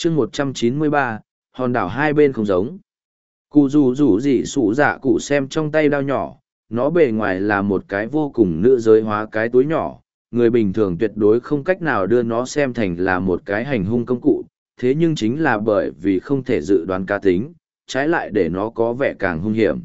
chương 193, hòn đảo hai bên không giống. Cụ rủ rủ gì sủ dạ cụ xem trong tay đao nhỏ, nó bề ngoài là một cái vô cùng nữ giới hóa cái túi nhỏ, người bình thường tuyệt đối không cách nào đưa nó xem thành là một cái hành hung công cụ, thế nhưng chính là bởi vì không thể dự đoán cá tính, trái lại để nó có vẻ càng hung hiểm.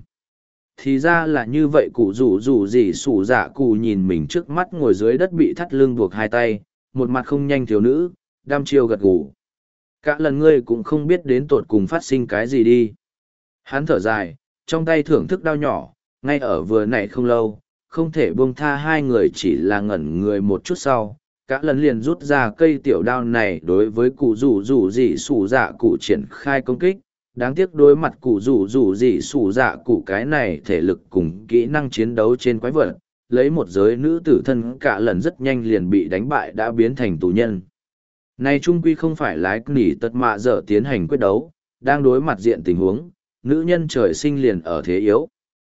Thì ra là như vậy, cụ rủ rủ gì sủ dạ cụ nhìn mình trước mắt ngồi dưới đất bị thắt lưng buộc hai tay, một mặt không nhanh thiếu nữ, đăm chiêu gật gù. Cả lần ngươi cũng không biết đến tột cùng phát sinh cái gì đi. Hắn thở dài, trong tay thưởng thức đao nhỏ, ngay ở vừa nãy không lâu, không thể buông tha hai người chỉ là ngẩn người một chút sau. Cả lần liền rút ra cây tiểu đao này đối với cụ rủ rủ gì sủ dạ cụ triển khai công kích. Đáng tiếc đối mặt cụ rủ rủ gì sủ dạ cụ cái này thể lực cùng kỹ năng chiến đấu trên quái vật, lấy một giới nữ tử thân cả lần rất nhanh liền bị đánh bại đã biến thành tù nhân. Này trung quy không phải lái nỉ tật mạ dở tiến hành quyết đấu, đang đối mặt diện tình huống, nữ nhân trời sinh liền ở thế yếu.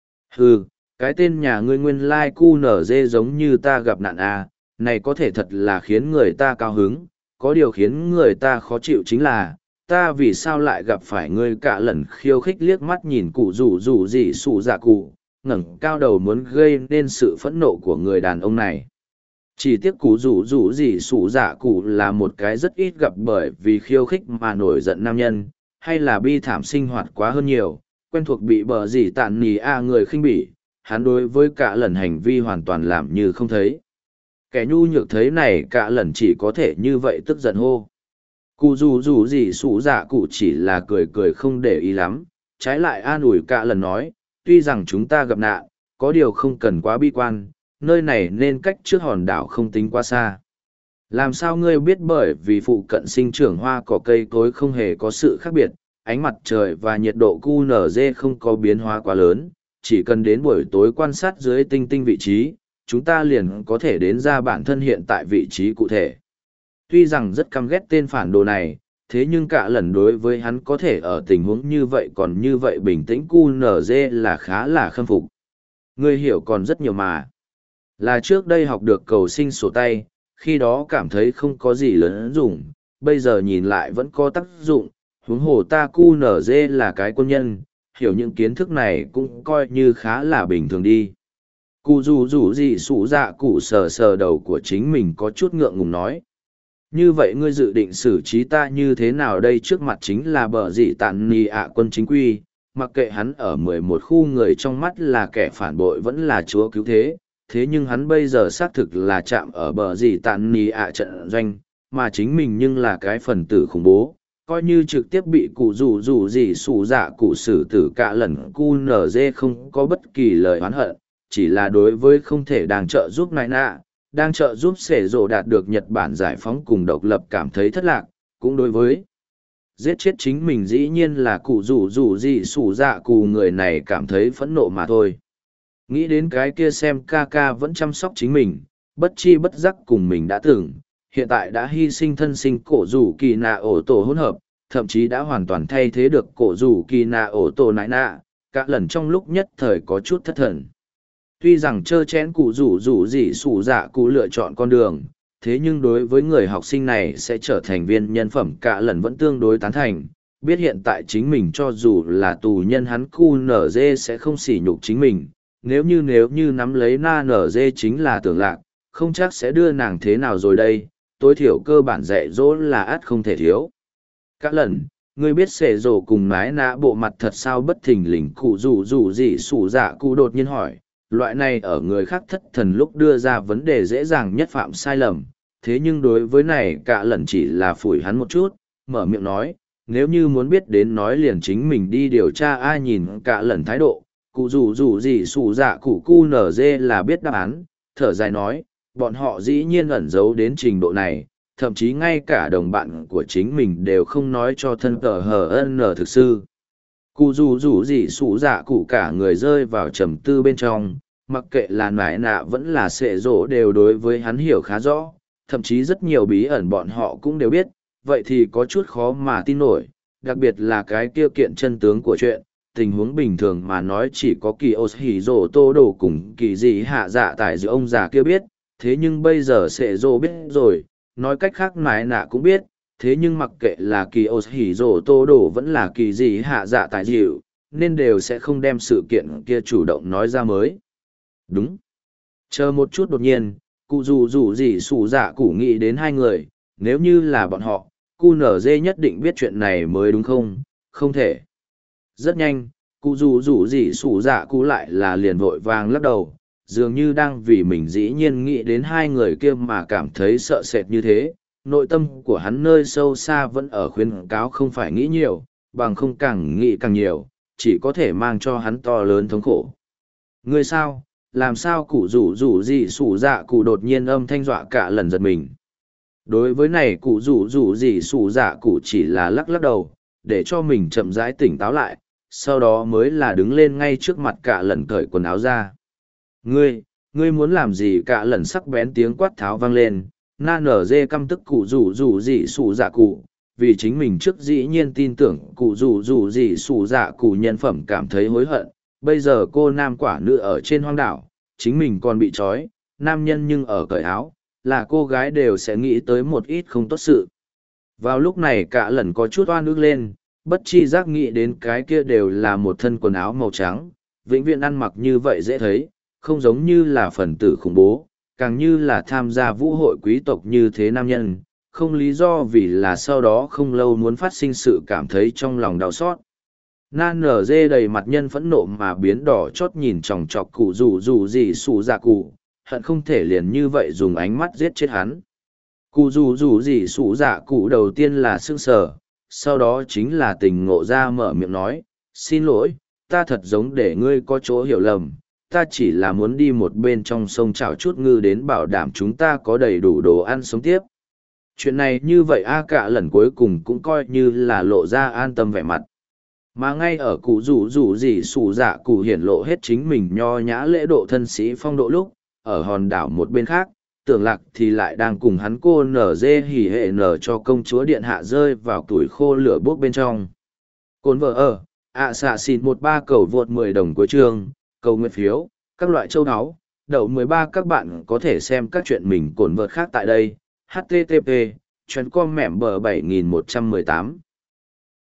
Hừ, cái tên nhà ngươi nguyên lai cu nở dê giống như ta gặp nạn à, này có thể thật là khiến người ta cao hứng, có điều khiến người ta khó chịu chính là, ta vì sao lại gặp phải ngươi cả lần khiêu khích liếc mắt nhìn cụ rủ rủ gì sủ dạ cụ, ngẩng cao đầu muốn gây nên sự phẫn nộ của người đàn ông này. Chỉ tiếc cụ rủ rủ gì sủ dạ cụ là một cái rất ít gặp bởi vì khiêu khích mà nổi giận nam nhân, hay là bi thảm sinh hoạt quá hơn nhiều, quen thuộc bị bờ gì tàn nì người khinh bỉ, hắn đối với cả lần hành vi hoàn toàn làm như không thấy. Kẻ nhu nhược thấy này cả lần chỉ có thể như vậy tức giận hô. Cụ rủ rủ gì sủ dạ cụ chỉ là cười cười không để ý lắm, trái lại an ủi cả lần nói, tuy rằng chúng ta gặp nạn, có điều không cần quá bi quan, nơi này nên cách trước hòn đảo không tính quá xa. Làm sao ngươi biết bởi vì phụ cận sinh trưởng hoa cỏ cây cối không hề có sự khác biệt, ánh mặt trời và nhiệt độ QNZ không có biến hóa quá lớn, chỉ cần đến buổi tối quan sát dưới tinh tinh vị trí, chúng ta liền có thể đến ra bản thân hiện tại vị trí cụ thể. Tuy rằng rất căm ghét tên phản đồ này, thế nhưng cả lần đối với hắn có thể ở tình huống như vậy còn như vậy bình tĩnh QNZ là khá là khâm phục. Ngươi hiểu còn rất nhiều mà. Là trước đây học được cầu sinh sổ tay, khi đó cảm thấy không có gì lớn dùng, bây giờ nhìn lại vẫn có tác dụng, huống hồ ta QNZ là cái quân nhân, hiểu những kiến thức này cũng coi như khá là bình thường đi. Cụ rủ rủ gì sủ dạ cụ sờ sờ đầu của chính mình có chút ngượng ngùng nói. Như vậy ngươi dự định xử trí ta như thế nào đây, trước mặt chính là bờ dị tàn nì quân chính quy, mặc kệ hắn ở 11 khu người trong mắt là kẻ phản bội vẫn là chúa cứu thế, thế nhưng hắn bây giờ xác thực là chạm ở bờ dị tàn nì trận doanh, mà chính mình nhưng là cái phần tử khủng bố, coi như trực tiếp bị cụ rủ rủ gì sủ dạ cụ xử tử cả lần cu nở dê không có bất kỳ lời oán hận, chỉ là đối với không thể đang trợ giúp nại nạ, đang trợ giúp sể rộ đạt được Nhật Bản giải phóng cùng độc lập cảm thấy thất lạc, cũng đối với giết chết chính mình dĩ nhiên là cụ rủ rủ gì sủ dạ cụ người này cảm thấy phẫn nộ mà thôi. Nghĩ đến cái kia xem ca ca vẫn chăm sóc chính mình, bất chi bất giác cùng mình đã từng, hiện tại đã hy sinh thân sinh cổ rủ kỳ nạ ổ tổ hỗn hợp, thậm chí đã hoàn toàn thay thế được cổ rủ kỳ nạ ổ tổ nại nạ, các lần trong lúc nhất thời có chút thất thần. Tuy rằng trơ chén cụ rủ rủ gì sủ dạ cụ lựa chọn con đường, thế nhưng đối với người học sinh này sẽ trở thành viên nhân phẩm cả lần vẫn tương đối tán thành, biết hiện tại chính mình cho dù là tù nhân hắn cu nở dê sẽ không sỉ nhục chính mình, nếu như nắm lấy na nở dê chính là tưởng lạc, không chắc sẽ đưa nàng thế nào rồi đây, tối thiểu cơ bản dạy dỗ là ắt không thể thiếu. Các lần, ngươi biết xệ rổ cùng mái nã bộ mặt thật sao bất thình lình cụ rủ rủ gì sủ dạ cụ đột nhiên hỏi, loại này ở người khác thất thần lúc đưa ra vấn đề dễ dàng nhất phạm sai lầm, thế nhưng đối với này cả lần chỉ là phủi hắn một chút, mở miệng nói, nếu như muốn biết đến nói liền chính mình đi điều tra ai nhìn cả lần thái độ, cụ rủ rủ gì sủ dạ cụ cu nở dê là biết đáp án, thở dài nói, bọn họ dĩ nhiên ẩn giấu đến trình độ này, thậm chí ngay cả đồng bạn của chính mình đều không nói cho thân cờ HN thực sư. Cụ rủ rủ gì sủ dạ cụ cả người rơi vào trầm tư bên trong, mặc kệ là nải nạ vẫn là sệ rỗ đều đối với hắn hiểu khá rõ, thậm chí rất nhiều bí ẩn bọn họ cũng đều biết, vậy thì có chút khó mà tin nổi, đặc biệt là cái kia kiện chân tướng của chuyện, tình huống bình thường mà nói chỉ có kỳ ô hỉ rỗ tô đồ cùng kỳ gì hạ dạ tại giữa ông già kia biết, thế nhưng bây giờ sệ rỗ biết rồi, nói cách khác nải nạ cũng biết, thế nhưng mặc kệ là kỳ ô hỉ rổ tô đổ vẫn là kỳ gì hạ dạ tài dịu, nên đều sẽ không đem sự kiện kia chủ động nói ra mới. Đúng. Chờ một chút đột nhiên, cụ dù dù gì sủ dạ cụ nghĩ đến hai người, nếu như là bọn họ, cu nở dê nhất định biết chuyện này mới đúng không? Không thể. Rất nhanh, cụ dù dù gì sủ dạ cụ lại là liền vội vàng lắc đầu, dường như đang vì mình dĩ nhiên nghĩ đến hai người kia mà cảm thấy sợ sệt như thế. Nội tâm của hắn nơi sâu xa vẫn ở khuyến cáo không phải nghĩ nhiều, bằng không càng nghĩ càng nhiều, chỉ có thể mang cho hắn to lớn thống khổ. Ngươi sao, làm sao cụ rủ rủ gì sủ dạ cụ đột nhiên âm thanh dọa cả lần giật mình. Đối với này cụ rủ rủ gì sủ dạ cụ chỉ là lắc lắc đầu, để cho mình chậm rãi tỉnh táo lại, sau đó mới là đứng lên ngay trước mặt cả lần cởi quần áo ra. Ngươi muốn làm gì? Cả lần sắc bén tiếng quát tháo vang lên, na nở dê căm tức cụ rủ rủ gì sủ dạ cụ, vì chính mình trước dĩ nhiên tin tưởng cụ rủ rủ gì sủ dạ cụ nhân phẩm cảm thấy hối hận. Bây giờ cô nam quả nữ ở trên hoang đảo, chính mình còn bị trói, nam nhân nhưng ở cởi áo, là cô gái đều sẽ nghĩ tới một ít không tốt sự. Vào lúc này cả lần có chút oan ức lên, bất chi giác nghĩ đến cái kia đều là một thân quần áo màu trắng, vĩnh viễn ăn mặc như vậy dễ thấy, không giống như là phần tử khủng bố, càng như là tham gia vũ hội quý tộc như thế nam nhân, không lý do vì là sau đó không lâu muốn phát sinh sự cảm thấy trong lòng đau xót. Nan nở dê đầy mặt nhân phẫn nộ mà biến đỏ chót nhìn chòng chọc cụ rủ rủ gì xù dạ cụ, hận không thể liền như vậy dùng ánh mắt giết chết hắn. Cụ rủ rủ gì xù dạ cụ đầu tiên là sững sờ, sau đó chính là tình ngộ ra mở miệng nói, xin lỗi, ta thật giống để ngươi có chỗ hiểu lầm, ta chỉ là muốn đi một bên trong sông chảo chút ngư đến bảo đảm chúng ta có đầy đủ đồ ăn sống tiếp. Chuyện này như vậy cả lần cuối cùng cũng coi như là lộ ra an tâm vẻ mặt. Mà ngay ở cụ rủ rủ gì sủ dạ cụ hiển lộ hết chính mình nho nhã lễ độ thân sĩ phong độ lúc, ở hòn đảo một bên khác, tưởng lạc thì lại đang cùng hắn cô nở dê hỉ hệ nở cho công chúa điện hạ rơi vào tuổi khô lửa bốc bên trong. Cồn vợ ở, xạ xịn 13 cầu vượt 10 đồng cuối chương, cầu nguyện phiếu, các loại châu áo, đậu 13 các bạn có thể xem các chuyện mình cồn vợt khác tại đây, http, chuyến com mẻm bờ 7118.